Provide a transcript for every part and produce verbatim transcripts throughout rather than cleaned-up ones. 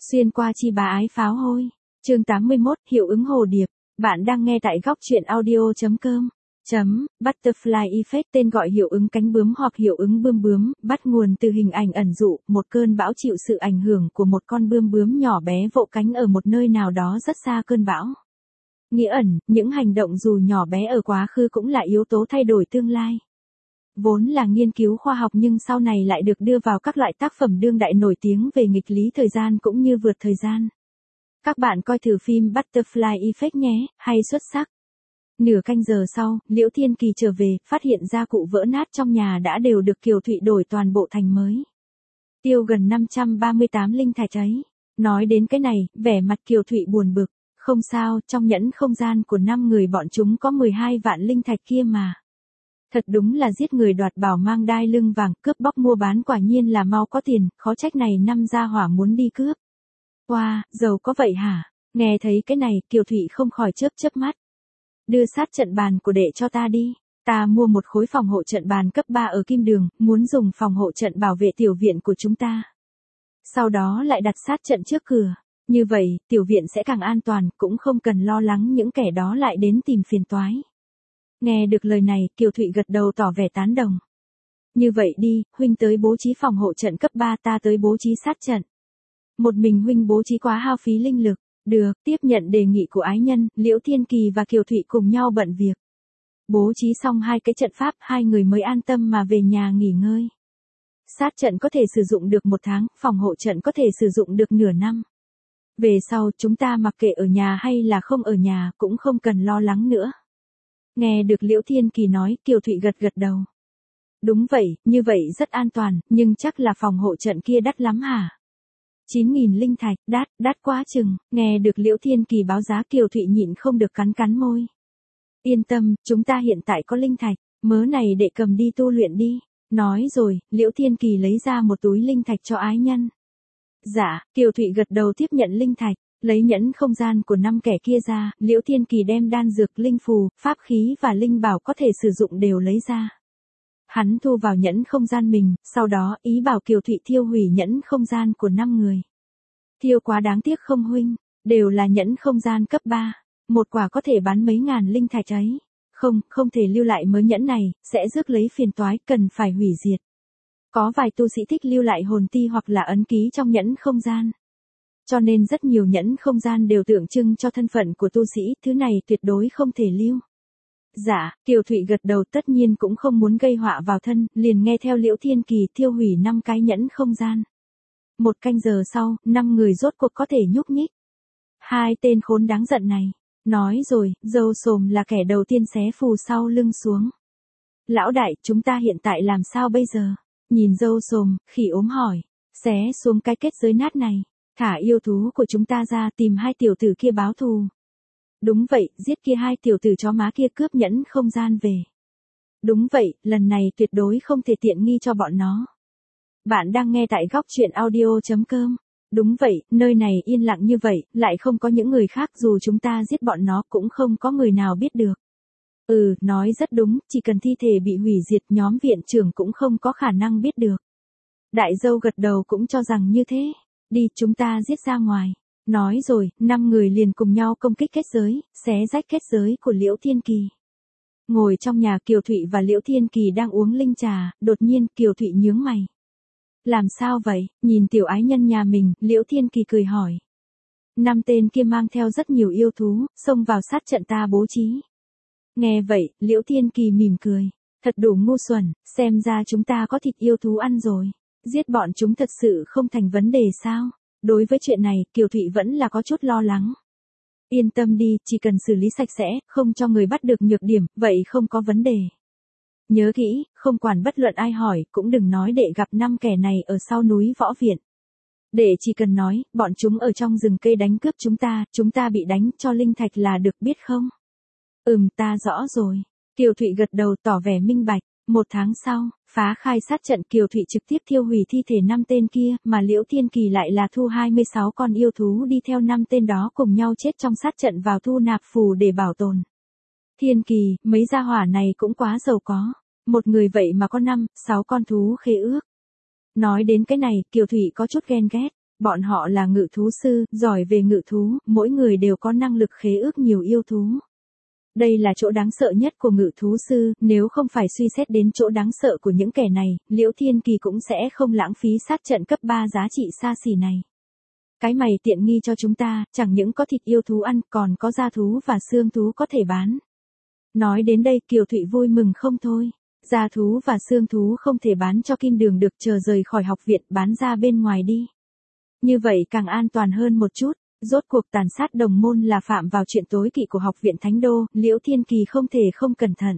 Xuyên qua chi bá ái pháo hôi. Chương tám mươi mốt, hiệu ứng hồ điệp. Bạn đang nghe tại góc truyện audio chấm com. Chấm, Butterfly Effect, tên gọi hiệu ứng cánh bướm hoặc hiệu ứng bươm bướm, bắt nguồn từ hình ảnh ẩn dụ, một cơn bão chịu sự ảnh hưởng của một con bươm bướm nhỏ bé vỗ cánh ở một nơi nào đó rất xa cơn bão. Nghĩa ẩn, những hành động dù nhỏ bé ở quá khứ cũng là yếu tố thay đổi tương lai. Vốn là nghiên cứu khoa học nhưng sau này lại được đưa vào các loại tác phẩm đương đại nổi tiếng về nghịch lý thời gian cũng như vượt thời gian. Các bạn coi thử phim Butterfly Effect nhé, hay xuất sắc. Nửa canh giờ sau, Liễu Thiên Kỳ trở về, phát hiện ra cụ vỡ nát trong nhà đã đều được Kiều Thụy đổi toàn bộ thành mới. Tiêu gần năm trăm ba mươi tám linh thạch ấy. Nói đến cái này, vẻ mặt Kiều Thụy buồn bực. Không sao, trong nhẫn không gian của năm người bọn chúng có mười hai vạn linh thạch kia mà. Thật đúng là giết người đoạt bảo mang đai lưng vàng, cướp bóc mua bán quả nhiên là mau có tiền, khó trách này năm gia hỏa muốn đi cướp. Wow, giàu có vậy hả? Nghe thấy cái này, Kiều Thụy không khỏi chớp chớp mắt. Đưa sát trận bàn của đệ cho ta đi. Ta mua một khối phòng hộ trận bàn cấp ba ở Kim Đường, muốn dùng phòng hộ trận bảo vệ tiểu viện của chúng ta. Sau đó lại đặt sát trận trước cửa. Như vậy, tiểu viện sẽ càng an toàn, cũng không cần lo lắng những kẻ đó lại đến tìm phiền toái. Nghe được lời này, Kiều Thụy gật đầu tỏ vẻ tán đồng. Như vậy đi, huynh tới bố trí phòng hộ trận cấp ba, ta tới bố trí sát trận. Một mình huynh bố trí quá hao phí linh lực. Được, tiếp nhận đề nghị của ái nhân, Liễu Thiên Kỳ và Kiều Thụy cùng nhau bận việc. Bố trí xong hai cái trận pháp, hai người mới an tâm mà về nhà nghỉ ngơi. Sát trận có thể sử dụng được một tháng, phòng hộ trận có thể sử dụng được nửa năm. Về sau, chúng ta mặc kệ ở nhà hay là không ở nhà, cũng không cần lo lắng nữa. Nghe được Liễu Thiên Kỳ nói, Kiều Thụy gật gật đầu. Đúng vậy, như vậy rất an toàn, nhưng chắc là phòng hộ trận kia đắt lắm hả? chín nghìn linh thạch, đắt, đắt quá chừng. Nghe được Liễu Thiên Kỳ báo giá, Kiều Thụy nhịn không được cắn cắn môi. Yên tâm, chúng ta hiện tại có linh thạch, mớ này để cầm đi tu luyện đi. Nói rồi, Liễu Thiên Kỳ lấy ra một túi linh thạch cho ái nhân. Dạ, Kiều Thụy gật đầu tiếp nhận linh thạch, lấy nhẫn không gian của năm kẻ kia ra, Liễu Thiên Kỳ đem đan dược, linh phù, pháp khí và linh bảo có thể sử dụng đều lấy ra. Hắn thu vào nhẫn không gian mình, sau đó ý bảo Kiều Thụy thiêu hủy nhẫn không gian của năm người. Thiêu quá đáng tiếc không huynh, đều là nhẫn không gian cấp ba, một quả có thể bán mấy ngàn linh thạch ấy. Không, không thể lưu lại mớ nhẫn này, sẽ rước lấy phiền toái, cần phải hủy diệt. Có vài tu sĩ thích lưu lại hồn ti hoặc là ấn ký trong nhẫn không gian. Cho nên rất nhiều nhẫn không gian đều tượng trưng cho thân phận của tu sĩ, thứ này tuyệt đối không thể lưu. Dạ, Kiều Thụy gật đầu, tất nhiên cũng không muốn gây họa vào thân, liền nghe theo Liễu Thiên Kỳ thiêu hủy năm cái nhẫn không gian. Một canh giờ sau, năm người rốt cuộc có thể nhúc nhích. Hai tên khốn đáng giận này. Nói rồi, Dâu Xồm là kẻ đầu tiên xé phù sau lưng xuống. Lão đại, chúng ta hiện tại làm sao bây giờ? Nhìn Dâu Xồm, Khỉ ốm hỏi. Xé xuống cái kết giới nát này. Thả yêu thú của chúng ta ra, tìm hai tiểu tử kia báo thù. Đúng vậy, giết kia hai tiểu tử chó má kia, cướp nhẫn không gian về. Đúng vậy, lần này tuyệt đối không thể tiện nghi cho bọn nó. Bạn đang nghe tại góc truyện audio chấm com. Đúng vậy, nơi này yên lặng như vậy, lại không có những người khác, dù chúng ta giết bọn nó cũng không có người nào biết được. Ừ, nói rất đúng, chỉ cần thi thể bị hủy diệt, nhóm viện trưởng cũng không có khả năng biết được. Đại dâu gật đầu cũng cho rằng như thế. Đi, chúng ta giết ra ngoài. Nói rồi, năm người liền cùng nhau công kích kết giới, xé rách kết giới của Liễu Thiên Kỳ. Ngồi trong nhà, Kiều Thụy và Liễu Thiên Kỳ đang uống linh trà, đột nhiên Kiều Thụy nhướng mày. Làm sao vậy? Nhìn tiểu ái nhân nhà mình, Liễu Thiên Kỳ cười hỏi. Năm tên kia mang theo rất nhiều yêu thú, xông vào sát trận ta bố trí. Nghe vậy, Liễu Thiên Kỳ mỉm cười. Thật đủ ngu xuẩn, xem ra chúng ta có thịt yêu thú ăn rồi. Giết bọn chúng thật sự không thành vấn đề sao? Đối với chuyện này, Kiều Thụy vẫn là có chút lo lắng. Yên tâm đi, chỉ cần xử lý sạch sẽ, không cho người bắt được nhược điểm, vậy không có vấn đề. Nhớ kỹ, không quản bất luận ai hỏi, cũng đừng nói để gặp năm kẻ này ở sau núi Võ Viện. Để chỉ cần nói, bọn chúng ở trong rừng cây đánh cướp chúng ta, chúng ta bị đánh cho linh thạch là được, biết không? Ừm, ta rõ rồi. Kiều Thụy gật đầu tỏ vẻ minh bạch. Một tháng sau, phá khai sát trận, Kiều Thụy trực tiếp thiêu hủy thi thể năm tên kia, mà Liễu Thiên Kỳ lại là thu hai mươi sáu con yêu thú đi theo năm tên đó cùng nhau chết trong sát trận vào thu nạp phù để bảo tồn. Thiên Kỳ, mấy gia hỏa này cũng quá giàu có. Một người vậy mà có năm, sáu con thú khế ước. Nói đến cái này, Kiều Thụy có chút ghen ghét. Bọn họ là ngự thú sư, giỏi về ngự thú, mỗi người đều có năng lực khế ước nhiều yêu thú. Đây là chỗ đáng sợ nhất của ngự thú sư, nếu không phải suy xét đến chỗ đáng sợ của những kẻ này, Liễu Thiên Kỳ cũng sẽ không lãng phí sát trận cấp ba giá trị xa xỉ này. Cái mày tiện nghi cho chúng ta, chẳng những có thịt yêu thú ăn, còn có da thú và xương thú có thể bán. Nói đến đây Kiều Thụy vui mừng không thôi. Da thú và xương thú không thể bán cho Kim Đường được, chờ rời khỏi học viện bán ra bên ngoài đi. Như vậy càng an toàn hơn một chút. Rốt cuộc tàn sát đồng môn là phạm vào chuyện tối kỵ của học viện Thánh Đô, Liễu Thiên Kỳ không thể không cẩn thận.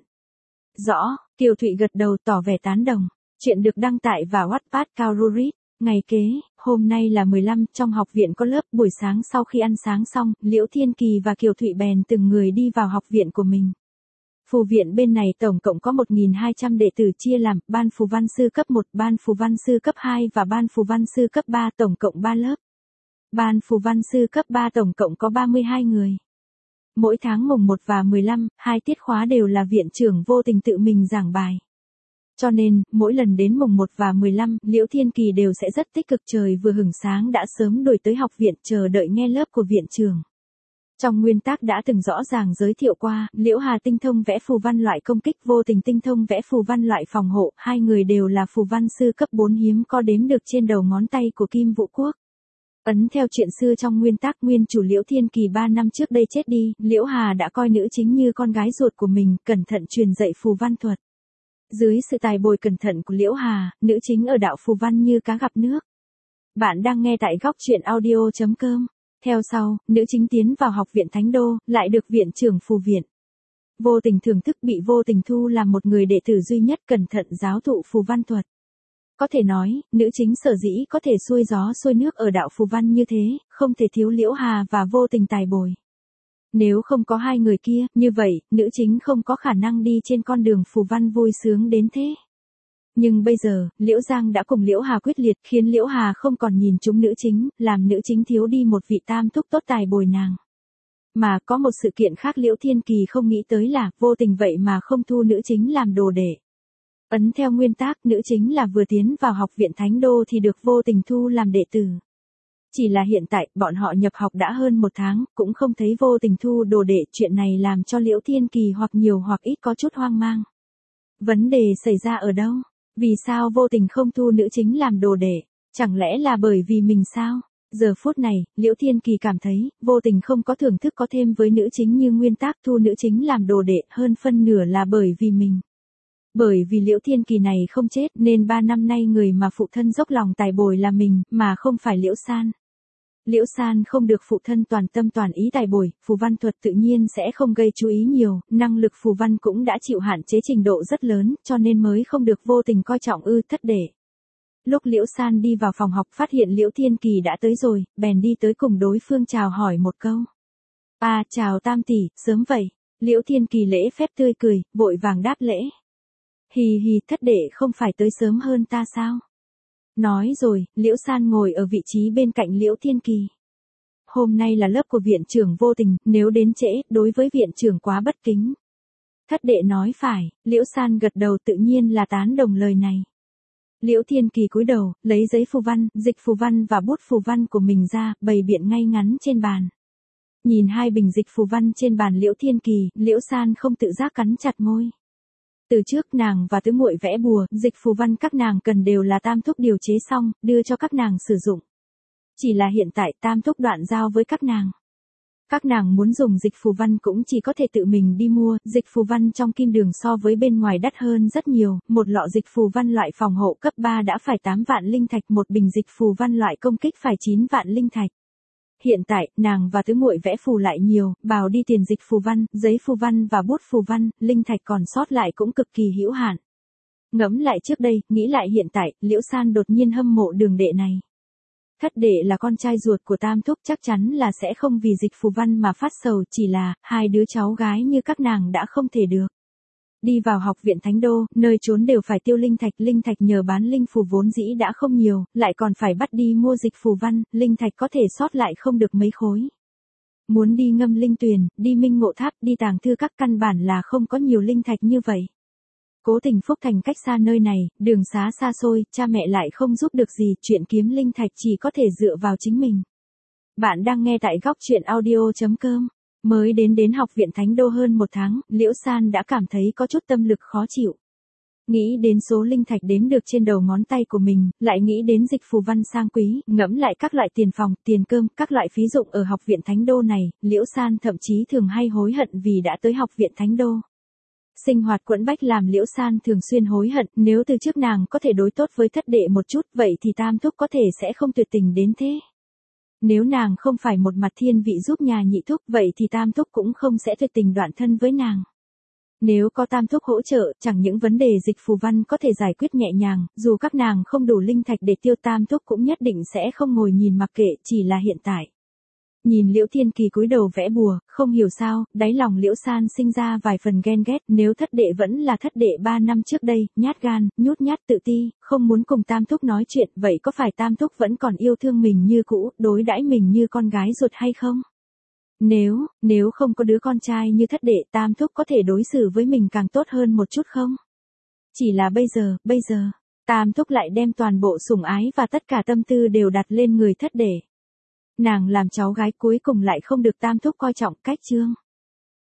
Rõ, Kiều Thụy gật đầu tỏ vẻ tán đồng. Chuyện được đăng tải vào Wattpad Kaururit. Ngày kế, hôm nay là mười lăm, trong học viện có lớp, buổi sáng sau khi ăn sáng xong, Liễu Thiên Kỳ và Kiều Thụy bèn từng người đi vào học viện của mình. Phù viện bên này tổng cộng có một nghìn hai trăm đệ tử chia làm ban phù văn sư cấp một, ban phù văn sư cấp hai và ban phù văn sư cấp ba, tổng cộng ba lớp. Ban phù văn sư cấp ba tổng cộng có ba mươi hai người. Mỗi tháng mùng một và mười lăm, hai tiết khóa đều là viện trưởng Vô Tình tự mình giảng bài. Cho nên, mỗi lần đến mùng một và mười lăm, Liễu Thiên Kỳ đều sẽ rất tích cực, trời vừa hửng sáng đã sớm đuổi tới học viện chờ đợi nghe lớp của viện trưởng. Trong nguyên tắc đã từng rõ ràng giới thiệu qua, Liễu Hà tinh thông vẽ phù văn loại công kích, Vô Tình tinh thông vẽ phù văn loại phòng hộ, hai người đều là phù văn sư cấp bốn hiếm có đếm được trên đầu ngón tay của Kim Vũ Quốc. Ấn theo chuyện xưa trong nguyên tắc, nguyên chủ Liễu Thiên Kỳ ba năm trước đây chết đi, Liễu Hà đã coi nữ chính như con gái ruột của mình, cẩn thận truyền dạy phù văn thuật. Dưới sự tài bồi cẩn thận của Liễu Hà, nữ chính ở đạo phù văn như cá gặp nước. Bạn đang nghe tại góc truyện audio chấm com. Theo sau, nữ chính tiến vào học viện Thánh Đô, lại được viện trưởng phù viện Vô Tình thưởng thức, bị Vô Tình thu làm một người đệ tử duy nhất cẩn thận giáo thụ phù văn thuật. Có thể nói, nữ chính sở dĩ có thể xuôi gió xuôi nước ở đạo phù văn như thế, không thể thiếu Liễu Hà và Vô Tình tài bồi. Nếu không có hai người kia, như vậy, nữ chính không có khả năng đi trên con đường phù văn vui sướng đến thế. Nhưng bây giờ, Liễu Giang đã cùng Liễu Hà quyết liệt, khiến Liễu Hà không còn nhìn trúng nữ chính, làm nữ chính thiếu đi một vị tam thúc tốt tài bồi nàng. Mà có một sự kiện khác Liễu Thiên Kỳ không nghĩ tới là, Vô Tình vậy mà không thu nữ chính làm đồ đệ. Ấn theo nguyên tắc, nữ chính là vừa tiến vào học viện Thánh Đô thì được Vô Tình thu làm đệ tử. Chỉ là hiện tại, bọn họ nhập học đã hơn một tháng, cũng không thấy Vô Tình thu đồ đệ, chuyện này làm cho Liễu Thiên Kỳ hoặc nhiều hoặc ít có chút hoang mang. Vấn đề xảy ra ở đâu? Vì sao Vô Tình không thu nữ chính làm đồ đệ? Chẳng lẽ là bởi vì mình sao? Giờ phút này, Liễu Thiên Kỳ cảm thấy, Vô Tình không có thưởng thức có thêm với nữ chính như nguyên tắc thu nữ chính làm đồ đệ, hơn phân nửa là bởi vì mình. Bởi vì Liễu Thiên Kỳ này không chết nên ba năm nay người mà phụ thân dốc lòng tài bồi là mình, mà không phải Liễu San. Liễu San không được phụ thân toàn tâm toàn ý tài bồi, phù văn thuật tự nhiên sẽ không gây chú ý nhiều, năng lực phù văn cũng đã chịu hạn chế trình độ rất lớn, cho nên mới không được Vô Tình coi trọng ư thất đệ. Lúc Liễu San đi vào phòng học phát hiện Liễu Thiên Kỳ đã tới rồi, bèn đi tới cùng đối phương chào hỏi một câu. À chào tam tỷ, sớm vậy. Liễu Thiên Kỳ lễ phép tươi cười, vội vàng đáp lễ. Hì hì, thất đệ không phải tới sớm hơn ta sao? Nói rồi, Liễu San ngồi ở vị trí bên cạnh Liễu Thiên Kỳ. Hôm nay là lớp của viện trưởng Vô Tình, nếu đến trễ, đối với viện trưởng quá bất kính. Thất đệ nói phải, Liễu San gật đầu tự nhiên là tán đồng lời này. Liễu Thiên Kỳ cúi đầu, lấy giấy phù văn, dịch phù văn và bút phù văn của mình ra, bày biện ngay ngắn trên bàn. Nhìn hai bình dịch phù văn trên bàn Liễu Thiên Kỳ, Liễu San không tự giác cắn chặt môi. Từ trước nàng và tứ muội vẽ bùa, dịch phù văn các nàng cần đều là tam thúc điều chế xong, đưa cho các nàng sử dụng. Chỉ là hiện tại tam thúc đoạn giao với các nàng. Các nàng muốn dùng dịch phù văn cũng chỉ có thể tự mình đi mua, dịch phù văn trong Kim Đường so với bên ngoài đắt hơn rất nhiều, một lọ dịch phù văn loại phòng hộ cấp ba đã phải tám vạn linh thạch, một bình dịch phù văn loại công kích phải chín vạn linh thạch. Hiện tại, nàng và tứ muội vẽ phù lại nhiều, bào đi tiền dịch phù văn, giấy phù văn và bút phù văn, linh thạch còn sót lại cũng cực kỳ hữu hạn. Ngẫm lại trước đây, nghĩ lại hiện tại, Liễu San đột nhiên hâm mộ đường đệ này. Thất đệ là con trai ruột của tam thúc, chắc chắn là sẽ không vì dịch phù văn mà phát sầu, chỉ là, hai đứa cháu gái như các nàng đã không thể được. Đi vào học viện Thánh Đô, nơi trốn đều phải tiêu linh thạch, linh thạch nhờ bán linh phù vốn dĩ đã không nhiều, lại còn phải bắt đi mua dịch phù văn, linh thạch có thể sót lại không được mấy khối. Muốn đi ngâm linh tuyền, đi minh ngộ tháp, đi tàng thư các căn bản là không có nhiều linh thạch như vậy. Cố Tình Phúc Thành cách xa nơi này, đường xá xa xôi, cha mẹ lại không giúp được gì, chuyện kiếm linh thạch chỉ có thể dựa vào chính mình. Bạn đang nghe tại góc chuyện audio chấm com. Mới đến đến học viện Thánh Đô hơn một tháng, Liễu San đã cảm thấy có chút tâm lực khó chịu. Nghĩ đến số linh thạch đếm được trên đầu ngón tay của mình, lại nghĩ đến dịch phù văn sang quý, ngẫm lại các loại tiền phòng, tiền cơm, các loại phí dụng ở học viện Thánh Đô này, Liễu San thậm chí thường hay hối hận vì đã tới học viện Thánh Đô. Sinh hoạt quẫn bách làm Liễu San thường xuyên hối hận, nếu từ trước nàng có thể đối tốt với thất đệ một chút, vậy thì tam thúc có thể sẽ không tuyệt tình đến thế. Nếu nàng không phải một mặt thiên vị giúp nhà nhị thúc, vậy thì tam thúc cũng không sẽ tuyệt tình đoạn thân với nàng. Nếu có tam thúc hỗ trợ, chẳng những vấn đề dịch phù văn có thể giải quyết nhẹ nhàng, dù các nàng không đủ linh thạch để tiêu, tam thúc cũng nhất định sẽ không ngồi nhìn mặc kệ, chỉ là hiện tại. Nhìn Liễu Thiên Kỳ cúi đầu vẽ bùa, không hiểu sao, đáy lòng Liễu San sinh ra vài phần ghen ghét, nếu thất đệ vẫn là thất đệ ba năm trước đây, nhát gan, nhút nhát tự ti, không muốn cùng tam thúc nói chuyện, vậy có phải tam thúc vẫn còn yêu thương mình như cũ, đối đãi mình như con gái ruột hay không? Nếu, nếu không có đứa con trai như thất đệ, tam thúc có thể đối xử với mình càng tốt hơn một chút không? Chỉ là bây giờ, bây giờ, tam thúc lại đem toàn bộ sủng ái và tất cả tâm tư đều đặt lên người thất đệ. Nàng làm cháu gái cuối cùng lại không được tam thúc coi trọng, cách chương.